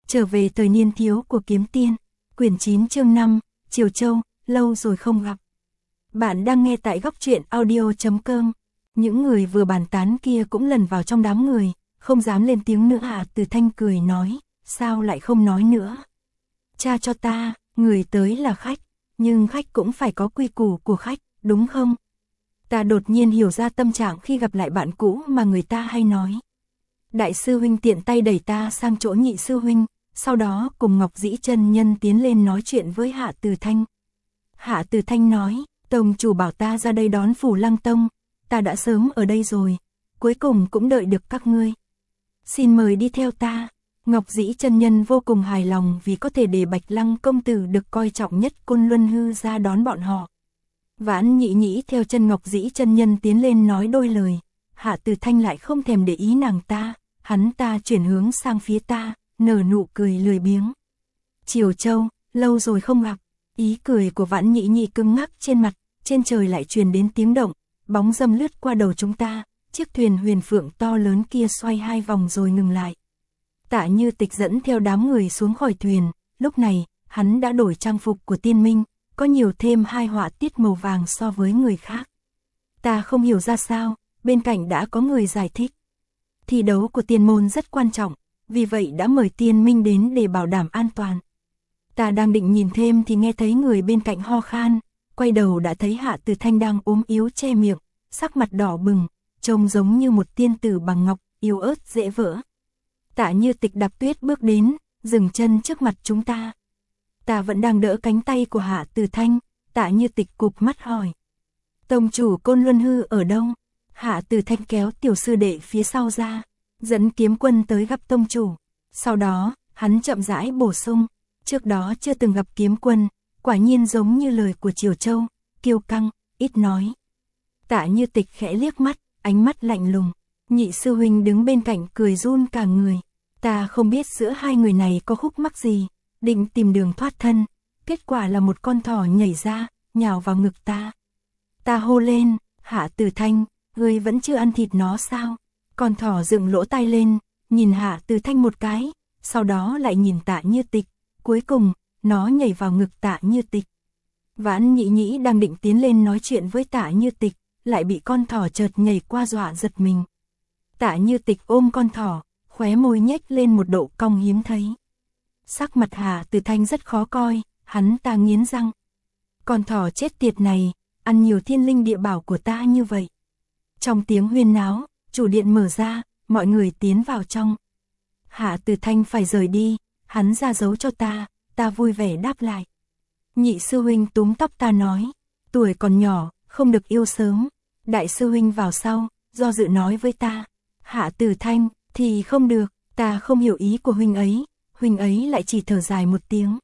Trở về thời niên thiếu của kiếm tiên. Quyển 9 chương 5, Triều Châu, lâu rồi không gặp. Bạn đang nghe tại góc truyện audio.com. Những người vừa bàn tán kia cũng lần vào trong đám người, không dám lên tiếng nữa. Hạ Từ Thanh cười nói, sao lại không nói nữa? Cha cho ta, người tới là khách, nhưng khách cũng phải có quy củ của khách, đúng không? Ta đột nhiên hiểu ra tâm trạng khi gặp lại bạn cũ mà người ta hay nói. Đại sư huynh tiện tay đẩy ta sang chỗ nhị sư huynh, sau đó cùng Ngọc Dĩ chân nhân tiến lên nói chuyện với Hạ Từ Thanh. Hạ Từ Thanh nói, tông chủ bảo ta ra đây đón Phủ Lăng Tông, ta đã sớm ở đây rồi, cuối cùng cũng đợi được các ngươi. Xin mời đi theo ta. Ngọc Dĩ chân nhân vô cùng hài lòng vì có thể để Bạch Lăng công tử được coi trọng nhất Côn Luân Hư ra đón bọn họ. Vãn Nhĩ Nhĩ theo chân Ngọc Dĩ chân nhân tiến lên nói đôi lời. Hạ Từ Thanh lại không thèm để ý nàng ta, hắn ta chuyển hướng sang phía ta, nở nụ cười lười biếng. Triều Châu, lâu rồi không gặp. Ý cười của Vãn Nhĩ Nhĩ cứng ngắc trên mặt, trên trời lại truyền đến tiếng động, bóng dâm lướt qua đầu chúng ta, chiếc thuyền huyền phượng to lớn kia xoay 2 vòng rồi ngừng lại. Tạ Như Tịch dẫn theo đám người xuống khỏi thuyền, lúc này, hắn đã đổi trang phục của tiên minh, có nhiều thêm 2 họa tiết màu vàng so với người khác. Ta không hiểu ra sao, bên cạnh đã có người giải thích. Thi đấu của tiên môn rất quan trọng, vì vậy đã mời tiên minh đến để bảo đảm an toàn. Ta đang định nhìn thêm thì nghe thấy người bên cạnh ho khan, quay đầu đã thấy Hạ Từ Thanh đang ốm yếu che miệng, sắc mặt đỏ bừng, trông giống như một tiên tử bằng ngọc, yếu ớt dễ vỡ. Tạ Như Tịch đạp tuyết bước đến, dừng chân trước mặt chúng ta. Ta vẫn đang đỡ cánh tay của Hạ Từ Thanh, Tạ Như Tịch cụp mắt hỏi. Tông chủ Côn Luân Hư ở đâu? Hạ Từ Thanh kéo tiểu sư đệ phía sau ra, dẫn kiếm quân tới gặp tông chủ. Sau đó, hắn chậm rãi bổ sung, trước đó chưa từng gặp kiếm quân, quả nhiên giống như lời của Triều Châu, kiêu căng, ít nói. Tạ Như Tịch khẽ liếc mắt, ánh mắt lạnh lùng. Nhị sư huynh đứng bên cạnh cười run cả người. Ta không biết giữa hai người này có khúc mắc gì, định tìm đường thoát thân, kết quả là một con thỏ nhảy ra, nhào vào ngực ta. Ta hô lên, Hạ Từ Thanh, ngươi vẫn chưa ăn thịt nó sao? Con thỏ dựng lỗ tai lên, nhìn Hạ Từ Thanh một cái, sau đó lại nhìn Tạ Như Tịch, cuối cùng, nó nhảy vào ngực Tạ Như Tịch. Vãn Nhĩ Nhĩ đang định tiến lên nói chuyện với Tạ Như Tịch, lại bị con thỏ chợt nhảy qua dọa giật mình. Tạ Như Tịch ôm con thỏ, khóe môi nhếch lên một độ cong hiếm thấy. Sắc mặt Hạ Từ Thanh rất khó coi, hắn ta nghiến răng. Con thỏ chết tiệt này, ăn nhiều thiên linh địa bảo của ta như vậy. Trong tiếng huyên náo, chủ điện mở ra, mọi người tiến vào trong. Hạ Từ Thanh phải rời đi, hắn ra dấu cho ta vui vẻ đáp lại. Nhị sư huynh túm tóc ta nói, tuổi còn nhỏ, không được yêu sớm. Đại sư huynh vào sau, do dự nói với ta. Hạ Từ Thanh, thì không được, ta không hiểu ý của huynh ấy lại chỉ thở dài một tiếng.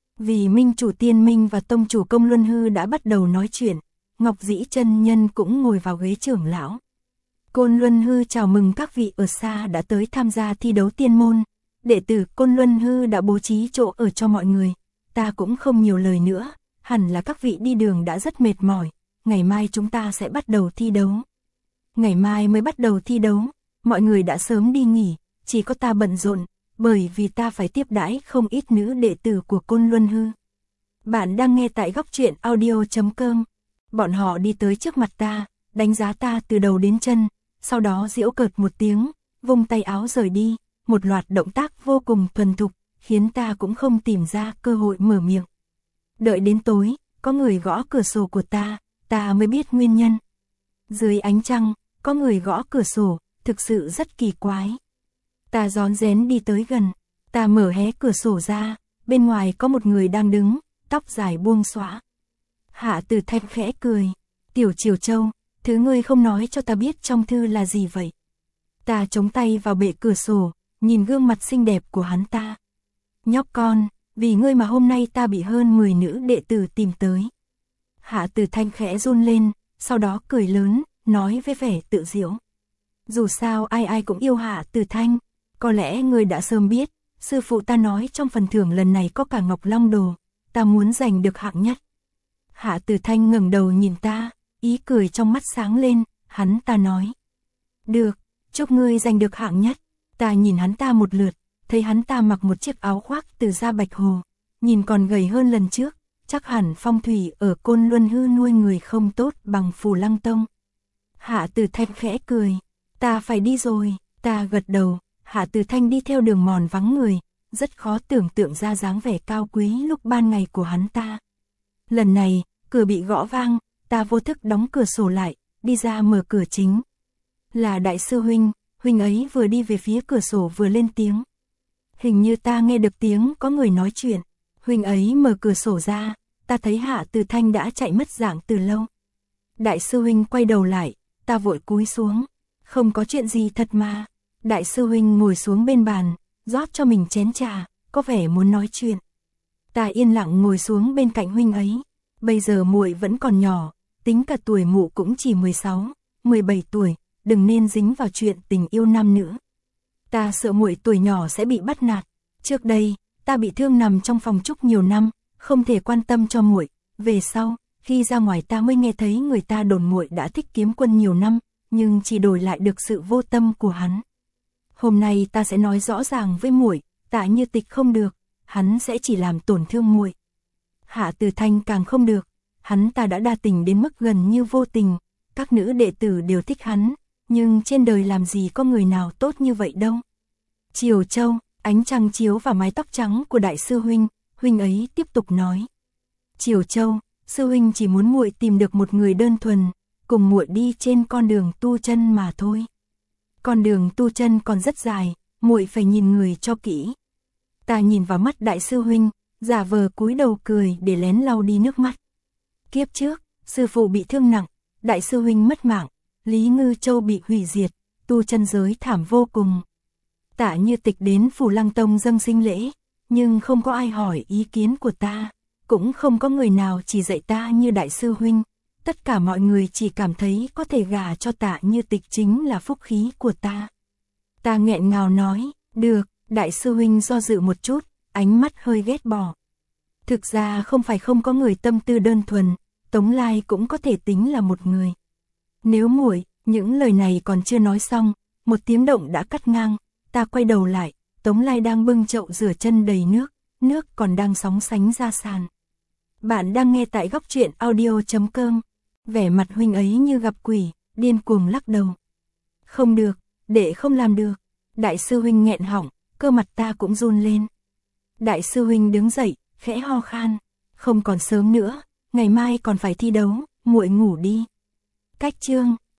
Vì minh chủ tiên minh và tông chủ Công Luân Hư đã bắt đầu nói chuyện, Ngọc Dĩ chân nhân cũng ngồi vào ghế trưởng lão. Côn Luân Hư chào mừng các vị ở xa đã tới tham gia thi đấu tiên môn, đệ tử Côn Luân Hư đã bố trí chỗ ở cho mọi người, ta cũng không nhiều lời nữa, hẳn là các vị đi đường đã rất mệt mỏi, ngày mai chúng ta sẽ bắt đầu thi đấu. Ngày mai mới bắt đầu thi đấu, mọi người đã sớm đi nghỉ, chỉ có ta bận rộn, bởi vì ta phải tiếp đãi không ít nữ đệ tử của Côn Luân Hư. Bạn đang nghe tại góc truyện audio.com. Bọn họ đi tới trước mặt ta, đánh giá ta từ đầu đến chân, sau đó giễu cợt một tiếng, vung tay áo rời đi, một loạt động tác vô cùng thuần thục, khiến ta cũng không tìm ra cơ hội mở miệng. Đợi đến tối, có người gõ cửa sổ của ta mới biết nguyên nhân. Dưới ánh trăng, có người gõ cửa sổ, thực sự rất kỳ quái. Ta rón rén đi tới gần, ta mở hé cửa sổ ra, bên ngoài có một người đang đứng, tóc dài buông xõa. Hạ Từ Thanh khẽ cười, tiểu Triều Châu, thứ ngươi không nói cho ta biết trong thư là gì vậy? Ta chống tay vào bệ cửa sổ, nhìn gương mặt xinh đẹp của hắn ta. Nhóc con, vì ngươi mà hôm nay ta bị hơn 10 nữ đệ tử tìm tới. Hạ Từ Thanh khẽ run lên, sau đó cười lớn, nói với vẻ tự giễu. Dù sao ai ai cũng yêu Hạ Từ Thanh, có lẽ ngươi đã sớm biết, sư phụ ta nói trong phần thưởng lần này có cả Ngọc Long Đồ, ta muốn giành được hạng nhất. Hạ Từ Thanh ngẩng đầu nhìn ta, ý cười trong mắt sáng lên, hắn ta nói. Được, chúc ngươi giành được hạng nhất. Ta nhìn hắn ta một lượt, thấy hắn ta mặc một chiếc áo khoác từ da bạch hồ, nhìn còn gầy hơn lần trước, chắc hẳn phong thủy ở Côn Luân Hư nuôi người không tốt bằng Phù Lăng Tông. Hạ Tử Thanh khẽ cười, ta phải đi rồi, ta gật đầu. Hạ Tử Thanh đi theo đường mòn vắng người, rất khó tưởng tượng ra dáng vẻ cao quý lúc ban ngày của hắn ta. Lần này, cửa bị gõ vang, ta vô thức đóng cửa sổ lại, đi ra mở cửa chính. Là đại sư huynh, huynh ấy vừa đi về phía cửa sổ vừa lên tiếng. Hình như ta nghe được tiếng có người nói chuyện, huynh ấy mở cửa sổ ra, ta thấy Hạ Tử Thanh đã chạy mất dạng từ lâu. Đại sư huynh quay đầu lại, ta vội cúi xuống, không có chuyện gì thật mà. Đại sư huynh ngồi xuống bên bàn, rót cho mình chén trà, có vẻ muốn nói chuyện. Ta yên lặng ngồi xuống bên cạnh huynh ấy, bây giờ muội vẫn còn nhỏ, tính cả tuổi mụ cũng chỉ 16, 17 tuổi, đừng nên dính vào chuyện tình yêu nam nữ. Ta sợ muội tuổi nhỏ sẽ bị bắt nạt. Trước đây, ta bị thương nằm trong phòng trúc nhiều năm, không thể quan tâm cho muội. Về sau, khi ra ngoài ta mới nghe thấy người ta đồn muội đã thích Kiếm Quân nhiều năm, nhưng chỉ đổi lại được sự vô tâm của hắn. Hôm nay ta sẽ nói rõ ràng với muội, Tạ Như Tịch không được, hắn sẽ chỉ làm tổn thương muội. Hạ Tử Thanh càng không được, hắn ta đã đa tình đến mức gần như vô tình, các nữ đệ tử đều thích hắn, nhưng trên đời làm gì có người nào tốt như vậy đâu. Triều Châu, ánh trăng chiếu vào mái tóc trắng của đại sư huynh, huynh ấy tiếp tục nói. Triều Châu, sư huynh chỉ muốn muội tìm được một người đơn thuần, cùng muội đi trên con đường tu chân mà thôi. Con đường tu chân còn rất dài, muội phải nhìn người cho kỹ. Ta nhìn vào mắt đại sư huynh, giả vờ cúi đầu cười để lén lau đi nước mắt. Kiếp trước, sư phụ bị thương nặng, đại sư huynh mất mạng, Lý Ngư Châu bị hủy diệt, tu chân giới thảm vô cùng. Tạ Như Tịch đến Phù Lăng Tông dâng sinh lễ, nhưng không có ai hỏi ý kiến của ta, cũng không có người nào chỉ dạy ta như đại sư huynh. Tất cả mọi người chỉ cảm thấy có thể gả cho Tạ Như Tịch chính là phúc khí của ta. Ta nghẹn ngào nói, được, đại sư huynh do dự một chút, ánh mắt hơi ghét bỏ. Thực ra không phải không có người tâm tư đơn thuần, Tống Lai cũng có thể tính là một người. Nếu muội, những lời này còn chưa nói xong, một tiếng động đã cắt ngang, ta quay đầu lại, Tống Lai đang bưng chậu rửa chân đầy nước, nước còn đang sóng sánh ra sàn. Bạn đang nghe tại góc truyện audio.com. Vẻ mặt huynh ấy như gặp quỷ, điên cuồng lắc đầu. Không được, đệ không làm được. Đại sư huynh nghẹn họng, cơ mặt ta cũng run lên. Đại sư huynh đứng dậy, khẽ ho khan. Không còn sớm nữa, ngày mai còn phải thi đấu, muội ngủ đi. Cách chương